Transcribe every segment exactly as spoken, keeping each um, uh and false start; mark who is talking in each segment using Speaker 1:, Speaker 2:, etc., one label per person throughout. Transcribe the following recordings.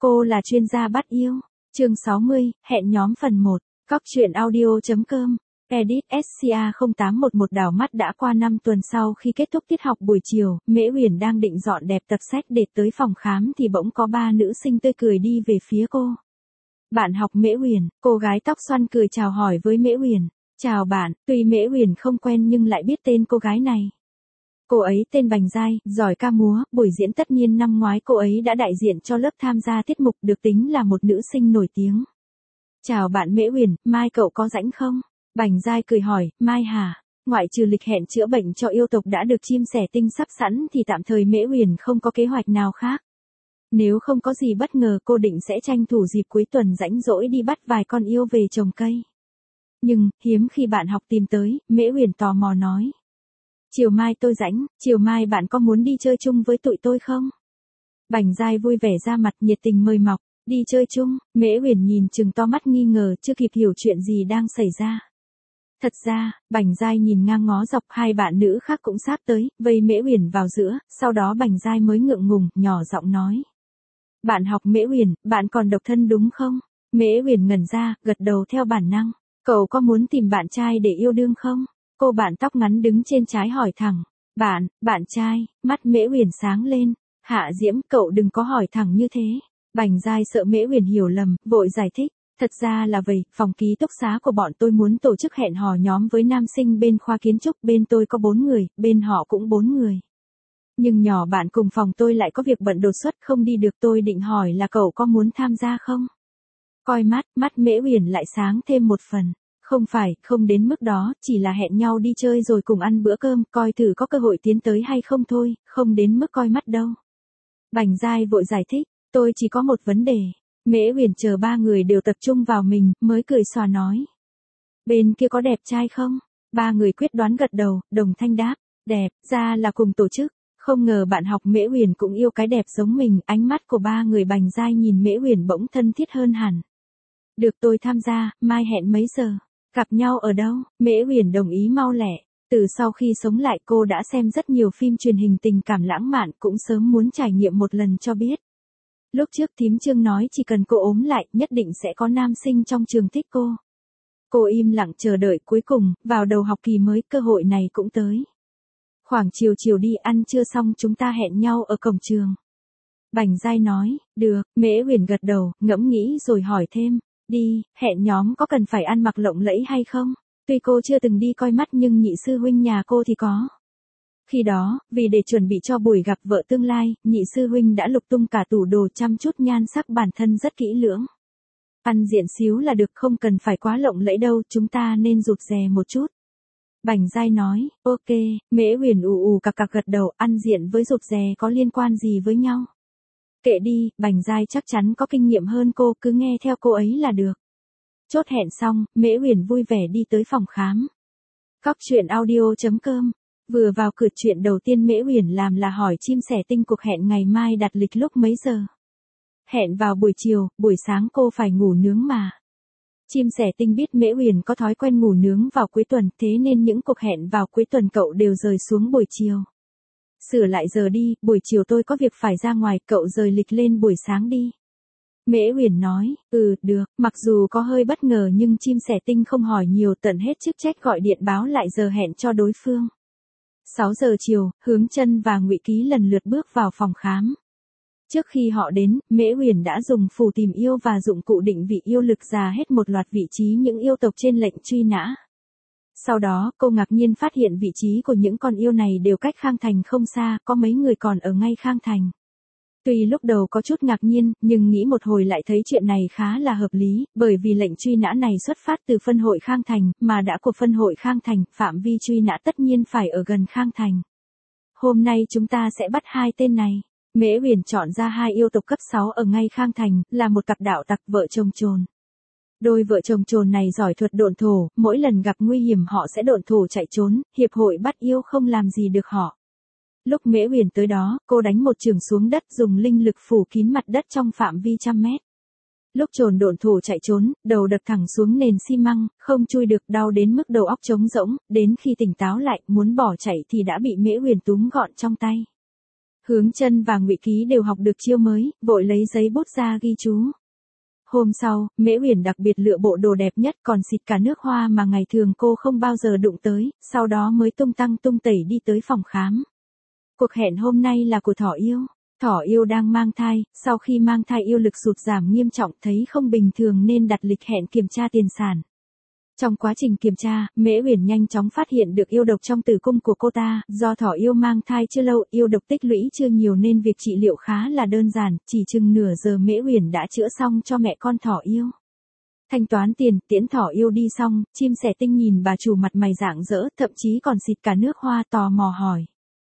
Speaker 1: Cô là chuyên gia bắt yêu. Chương sáu mươi, hẹn nhóm phần một. Cóc truyện audio.com. Edit ét xê a không tám một một đảo mắt đã qua năm tuần sau khi kết thúc tiết học buổi chiều, Mễ Uyển đang định dọn dẹp tập sách để tới phòng khám thì bỗng có ba nữ sinh tươi cười đi về phía cô. Bạn học Mễ Uyển, cô gái tóc xoăn cười chào hỏi với Mễ Uyển. Chào bạn, tuy Mễ Uyển không quen nhưng lại biết tên cô gái này. Cô ấy tên Bành Giai, giỏi ca múa, buổi diễn tất niên năm ngoái cô ấy đã đại diện cho lớp tham gia tiết mục, được tính là một nữ sinh nổi tiếng. Chào bạn Mễ Uyển, mai cậu có rảnh không? Bành Giai cười hỏi, mai hả? Ngoại trừ lịch hẹn chữa bệnh cho yêu tộc đã được chim sẻ tinh sắp sẵn thì tạm thời Mễ Uyển không có kế hoạch nào khác. Nếu không có gì bất ngờ cô định sẽ tranh thủ dịp cuối tuần rảnh rỗi đi bắt vài con yêu về trồng cây. Nhưng, hiếm khi bạn học tìm tới, Mễ Uyển tò mò nói. Chiều mai tôi rảnh, chiều mai bạn có muốn đi chơi chung với tụi tôi không? Bành Giai vui vẻ ra mặt nhiệt tình mời mọc, đi chơi chung, Mễ Uyển nhìn trừng to mắt nghi ngờ chưa kịp hiểu chuyện gì đang xảy ra. Thật ra, Bành Giai nhìn ngang ngó dọc hai bạn nữ khác cũng sắp tới, vây Mễ Uyển vào giữa, sau đó Bành Giai mới ngượng ngùng, nhỏ giọng nói. Bạn học Mễ Uyển, bạn còn độc thân đúng không? Mễ Uyển ngẩn ra, gật đầu theo bản năng. Cậu có muốn tìm bạn trai để yêu đương không? Cô bạn tóc ngắn đứng trên trái hỏi thẳng. Bạn, bạn trai, mắt Mễ Uyển sáng lên. Hạ Diễm, cậu đừng có hỏi thẳng như thế. Bành Giai sợ Mễ Uyển hiểu lầm, vội giải thích. Thật ra là vậy, phòng ký túc xá của bọn tôi muốn tổ chức hẹn hò nhóm với nam sinh bên khoa kiến trúc, bên tôi có bốn người, bên họ cũng bốn người. Nhưng nhỏ bạn cùng phòng tôi lại có việc bận đột xuất không đi được, tôi định hỏi là cậu có muốn tham gia không? Coi mắt, mắt Mễ Uyển lại sáng thêm một phần. Không phải, không đến mức đó, chỉ là hẹn nhau đi chơi rồi cùng ăn bữa cơm, coi thử có cơ hội tiến tới hay không thôi, không đến mức coi mắt đâu. Bành Giai vội giải thích, tôi chỉ có một vấn đề. Mễ Uyển chờ ba người đều tập trung vào mình, mới cười xòa nói. Bên kia có đẹp trai không? Ba người quyết đoán gật đầu, đồng thanh đáp, đẹp, ra là cùng tổ chức. Không ngờ bạn học Mễ Uyển cũng yêu cái đẹp giống mình, ánh mắt của ba người Bành Giai nhìn Mễ Uyển bỗng thân thiết hơn hẳn. Được, tôi tham gia, mai hẹn mấy giờ? Gặp nhau ở đâu? Mễ Uyển đồng ý mau lẹ. Từ sau khi sống lại cô đã xem rất nhiều phim truyền hình tình cảm lãng mạn, cũng sớm muốn trải nghiệm một lần cho biết. Lúc trước thím Trương nói chỉ cần cô ốm lại, nhất định sẽ có nam sinh trong trường thích cô. Cô im lặng chờ đợi, cuối cùng, vào đầu học kỳ mới cơ hội này cũng tới. Khoảng chiều chiều đi ăn trưa xong chúng ta hẹn nhau ở cổng trường. Bành Giai nói, được, Mễ Uyển gật đầu, ngẫm nghĩ rồi hỏi thêm. Đi, hẹn nhóm có cần phải ăn mặc lộng lẫy hay không? Tuy cô chưa từng đi coi mắt nhưng nhị sư huynh nhà cô thì có. Khi đó, vì để chuẩn bị cho buổi gặp vợ tương lai, nhị sư huynh đã lục tung cả tủ đồ, chăm chút nhan sắc bản thân rất kỹ lưỡng. Ăn diện xíu là được, không cần phải quá lộng lẫy đâu, chúng ta nên rụt rè một chút. Bành Giai nói, ok, Mễ Uyển ù ù cặc cặc gật đầu, ăn diện với rụt rè có liên quan gì với nhau? Kệ đi, Bành Giai chắc chắn có kinh nghiệm hơn cô, cứ nghe theo cô ấy là được. Chốt hẹn xong, Mễ Uyển vui vẻ đi tới phòng khám. Cóc truyện audio.com. Vừa vào cửa, chuyện đầu tiên Mễ Uyển làm là hỏi chim sẻ tinh cuộc hẹn ngày mai đặt lịch lúc mấy giờ. Hẹn vào buổi chiều, buổi sáng cô phải ngủ nướng mà. Chim sẻ tinh biết Mễ Uyển có thói quen ngủ nướng vào cuối tuần, thế nên những cuộc hẹn vào cuối tuần cậu đều rời xuống buổi chiều. Sửa lại giờ đi, buổi chiều tôi có việc phải ra ngoài, cậu rời lịch lên buổi sáng đi. Mễ Uyển nói, ừ, được, mặc dù có hơi bất ngờ nhưng chim sẻ tinh không hỏi nhiều, tận hết chức trách gọi điện báo lại giờ hẹn cho đối phương. sáu giờ chiều, Hướng Chân và Ngụy Ký lần lượt bước vào phòng khám. Trước khi họ đến, Mễ Uyển đã dùng phù tìm yêu và dụng cụ định vị yêu lực dà hết một loạt vị trí những yêu tộc trên lệnh truy nã. Sau đó, cô ngạc nhiên phát hiện vị trí của những con yêu này đều cách Khang Thành không xa, có mấy người còn ở ngay Khang Thành. Tuy lúc đầu có chút ngạc nhiên, nhưng nghĩ một hồi lại thấy chuyện này khá là hợp lý, bởi vì lệnh truy nã này xuất phát từ phân hội Khang Thành, mà đã của phân hội Khang Thành, phạm vi truy nã tất nhiên phải ở gần Khang Thành. Hôm nay chúng ta sẽ bắt hai tên này. Mễ Uyển chọn ra hai yêu tộc cấp sáu ở ngay Khang Thành, là một cặp đạo tặc vợ chồng trồn. Đôi vợ chồng trồn này giỏi thuật độn thổ, mỗi lần gặp nguy hiểm họ sẽ độn thổ chạy trốn, hiệp hội bắt yêu không làm gì được họ. Lúc Mễ Uyển tới đó, cô đánh một chưởng xuống đất dùng linh lực phủ kín mặt đất trong phạm vi trăm mét. Lúc trồn độn thổ chạy trốn, đầu đập thẳng xuống nền xi măng, không chui được, đau đến mức đầu óc trống rỗng, đến khi tỉnh táo lại, muốn bỏ chạy thì đã bị Mễ Uyển túm gọn trong tay. Hướng Chân và Ngụy Ký đều học được chiêu mới, vội lấy giấy bút ra ghi chú. Hôm sau, Mễ Uyển đặc biệt lựa bộ đồ đẹp nhất còn xịt cả nước hoa mà ngày thường cô không bao giờ đụng tới, sau đó mới tung tăng tung tẩy đi tới phòng khám. Cuộc hẹn hôm nay là của Thỏ Yêu. Thỏ Yêu đang mang thai, sau khi mang thai yêu lực sụt giảm nghiêm trọng thấy không bình thường nên đặt lịch hẹn kiểm tra tiền sản. Trong quá trình kiểm tra, Mễ Uyển nhanh chóng phát hiện được yêu độc trong tử cung của cô ta, do Thỏ Yêu mang thai chưa lâu, yêu độc tích lũy chưa nhiều nên việc trị liệu khá là đơn giản, chỉ chừng nửa giờ Mễ Uyển đã chữa xong cho mẹ con Thỏ Yêu. Thanh toán tiền, tiễn Thỏ Yêu đi xong, chim sẻ tinh nhìn bà chủ mặt mày rạng rỡ, thậm chí còn xịt cả nước hoa, tò mò hỏi.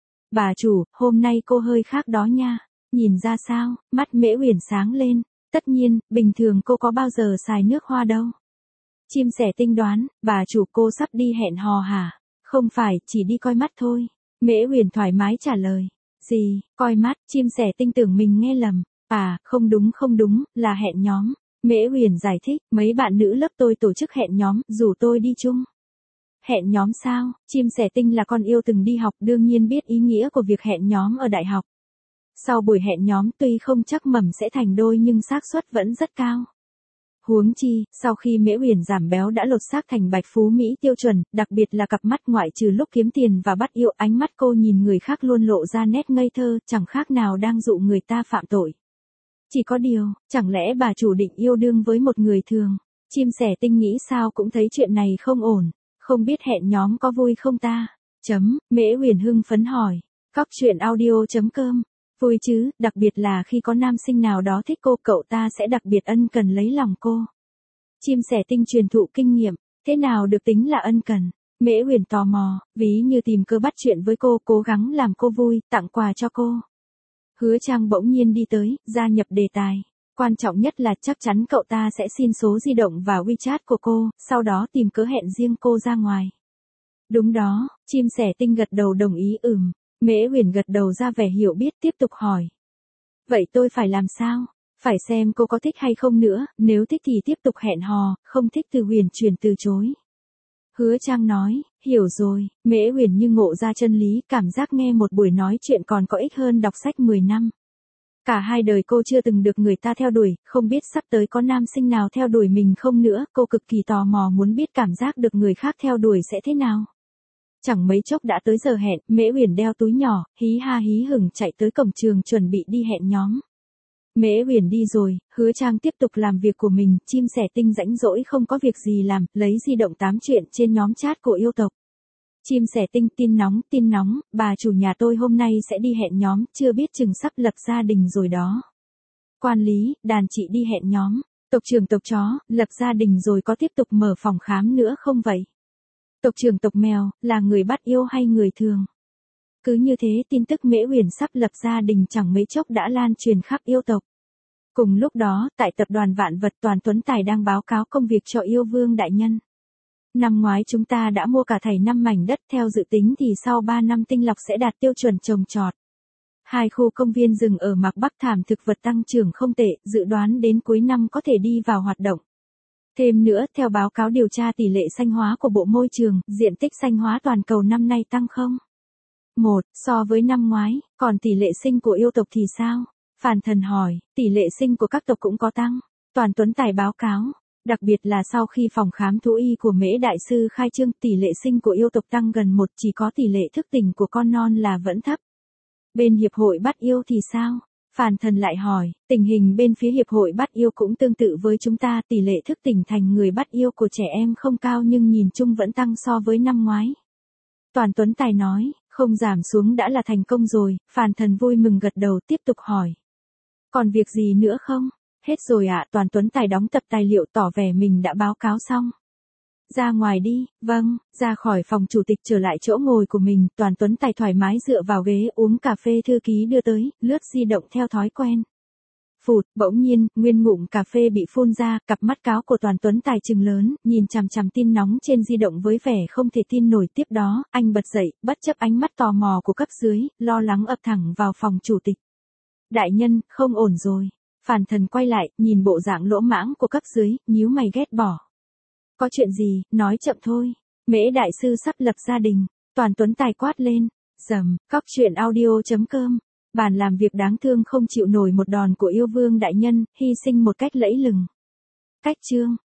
Speaker 1: Bà chủ, hôm nay cô hơi khác đó nha, nhìn ra sao? Mắt Mễ Uyển sáng lên, tất nhiên, bình thường cô có bao giờ xài nước hoa đâu. Chim sẻ tinh đoán, bà chủ cô sắp đi hẹn hò hả? Không phải, chỉ đi coi mắt thôi. Mễ Uyển thoải mái trả lời. Gì, coi mắt, chim sẻ tinh tưởng mình nghe lầm. À, không đúng không đúng, là hẹn nhóm. Mễ Uyển giải thích, mấy bạn nữ lớp tôi tổ chức hẹn nhóm, rủ tôi đi chung. Hẹn nhóm sao? Chim sẻ tinh là con yêu từng đi học, đương nhiên biết ý nghĩa của việc hẹn nhóm ở đại học. Sau buổi hẹn nhóm tuy không chắc mẩm sẽ thành đôi nhưng xác suất vẫn rất cao. Huống chi, sau khi Mễ Uyển giảm béo đã lột xác thành bạch phú Mỹ tiêu chuẩn, đặc biệt là cặp mắt ngoại trừ lúc kiếm tiền và bắt yêu, ánh mắt cô nhìn người khác luôn lộ ra nét ngây thơ, chẳng khác nào đang dụ người ta phạm tội. Chỉ có điều, chẳng lẽ bà chủ định yêu đương với một người thường? Chim sẻ tinh nghĩ sao cũng thấy chuyện này không ổn, không biết hẹn nhóm có vui không ta? Chấm, Mễ Uyển hưng phấn hỏi. Cóc truyện audio chấm com. Vui chứ, đặc biệt là khi có nam sinh nào đó thích cô, cậu ta sẽ đặc biệt ân cần lấy lòng cô. Chim sẻ tinh truyền thụ kinh nghiệm, thế nào được tính là ân cần? Mễ Uyển tò mò, ví như tìm cơ bắt chuyện với cô, cố gắng làm cô vui, tặng quà cho cô. Hứa Trang bỗng nhiên đi tới, gia nhập đề tài. Quan trọng nhất là chắc chắn cậu ta sẽ xin số di động và WeChat của cô, sau đó tìm cớ hẹn riêng cô ra ngoài. Đúng đó, chim sẻ tinh gật đầu đồng ý ừm. Mễ Uyển gật đầu ra vẻ hiểu biết tiếp tục hỏi. Vậy tôi phải làm sao? Phải xem cô có thích hay không nữa, nếu thích thì tiếp tục hẹn hò, không thích từ Uyển chuyển từ chối. Hứa Trang nói, hiểu rồi, Mễ Uyển như ngộ ra chân lý, cảm giác nghe một buổi nói chuyện còn có ích hơn đọc sách mười năm. Cả hai đời cô chưa từng được người ta theo đuổi, không biết sắp tới có nam sinh nào theo đuổi mình không nữa, cô cực kỳ tò mò muốn biết cảm giác được người khác theo đuổi sẽ thế nào. Chẳng mấy chốc đã tới giờ hẹn, Mễ Uyển đeo túi nhỏ, hí ha hí hửng chạy tới cổng trường chuẩn bị đi hẹn nhóm. Mễ Uyển đi rồi, Hứa Trang tiếp tục làm việc của mình, chim sẻ tinh rãnh rỗi không có việc gì làm, lấy di động tám chuyện trên nhóm chat của yêu tộc. Chim sẻ tinh tin nóng, tin nóng, bà chủ nhà tôi hôm nay sẽ đi hẹn nhóm, chưa biết chừng sắp lập gia đình rồi đó. Quan lý, đàn chị đi hẹn nhóm, tộc trưởng tộc chó, lập gia đình rồi có tiếp tục mở phòng khám nữa không vậy? Tộc trưởng tộc mèo, là người bắt yêu hay người thường? Cứ như thế tin tức Mễ Uyển sắp lập gia đình chẳng mấy chốc đã lan truyền khắp yêu tộc. Cùng lúc đó, tại tập đoàn Vạn Vật Toàn Tuấn Tài đang báo cáo công việc cho yêu vương đại nhân. Năm ngoái chúng ta đã mua cả thảy năm mảnh đất, theo dự tính thì sau ba năm tinh lọc sẽ đạt tiêu chuẩn trồng trọt. Hai khu công viên rừng ở Mạc Bắc thảm thực vật tăng trưởng không tệ, dự đoán đến cuối năm có thể đi vào hoạt động. Thêm nữa, theo báo cáo điều tra tỷ lệ xanh hóa của Bộ Môi trường, diện tích xanh hóa toàn cầu năm nay tăng không? Một, so với năm ngoái, còn tỷ lệ sinh của yêu tộc thì sao? Phàn Thần hỏi, tỷ lệ sinh của các tộc cũng có tăng. Toàn Tuấn Tài báo cáo, đặc biệt là sau khi phòng khám thú y của Mễ Đại Sư khai trương, tỷ lệ sinh của yêu tộc tăng gần một, chỉ có tỷ lệ thức tỉnh của con non là vẫn thấp. Bên Hiệp hội bắt yêu thì sao? Phàn Thần lại hỏi, tình hình bên phía Hiệp hội bắt yêu cũng tương tự với chúng ta, tỷ lệ thức tỉnh thành người bắt yêu của trẻ em không cao nhưng nhìn chung vẫn tăng so với năm ngoái. Toàn Tuấn Tài nói, không giảm xuống đã là thành công rồi. Phàn Thần vui mừng gật đầu tiếp tục hỏi. Còn việc gì nữa không? Hết rồi ạ. Toàn Tuấn Tài đóng tập tài liệu tỏ vẻ mình đã báo cáo xong. Ra ngoài đi, vâng, ra khỏi phòng chủ tịch trở lại chỗ ngồi của mình, Toàn Tuấn Tài thoải mái dựa vào ghế uống cà phê thư ký đưa tới, lướt di động theo thói quen. Phụt, bỗng nhiên, nguyên ngụm cà phê bị phun ra, cặp mắt cáo của Toàn Tuấn Tài trừng lớn, nhìn chằm chằm tin nóng trên di động với vẻ không thể tin nổi. Tiếp đó, anh bật dậy, bất chấp ánh mắt tò mò của cấp dưới, lo lắng ập thẳng vào phòng chủ tịch. Đại nhân, không ổn rồi. Phàn Thần quay lại, nhìn bộ dạng lỗ mãng của cấp dưới, nhíu mày ghét bỏ. Có chuyện gì, nói chậm thôi. Mễ Đại Sư sắp lập gia đình. Toàn Tuấn Tài quát lên. Dầm, cóc truyện audio chấm com Bản làm việc đáng thương không chịu nổi một đòn của yêu vương đại nhân, hy sinh một cách lẫy lừng. Cách chương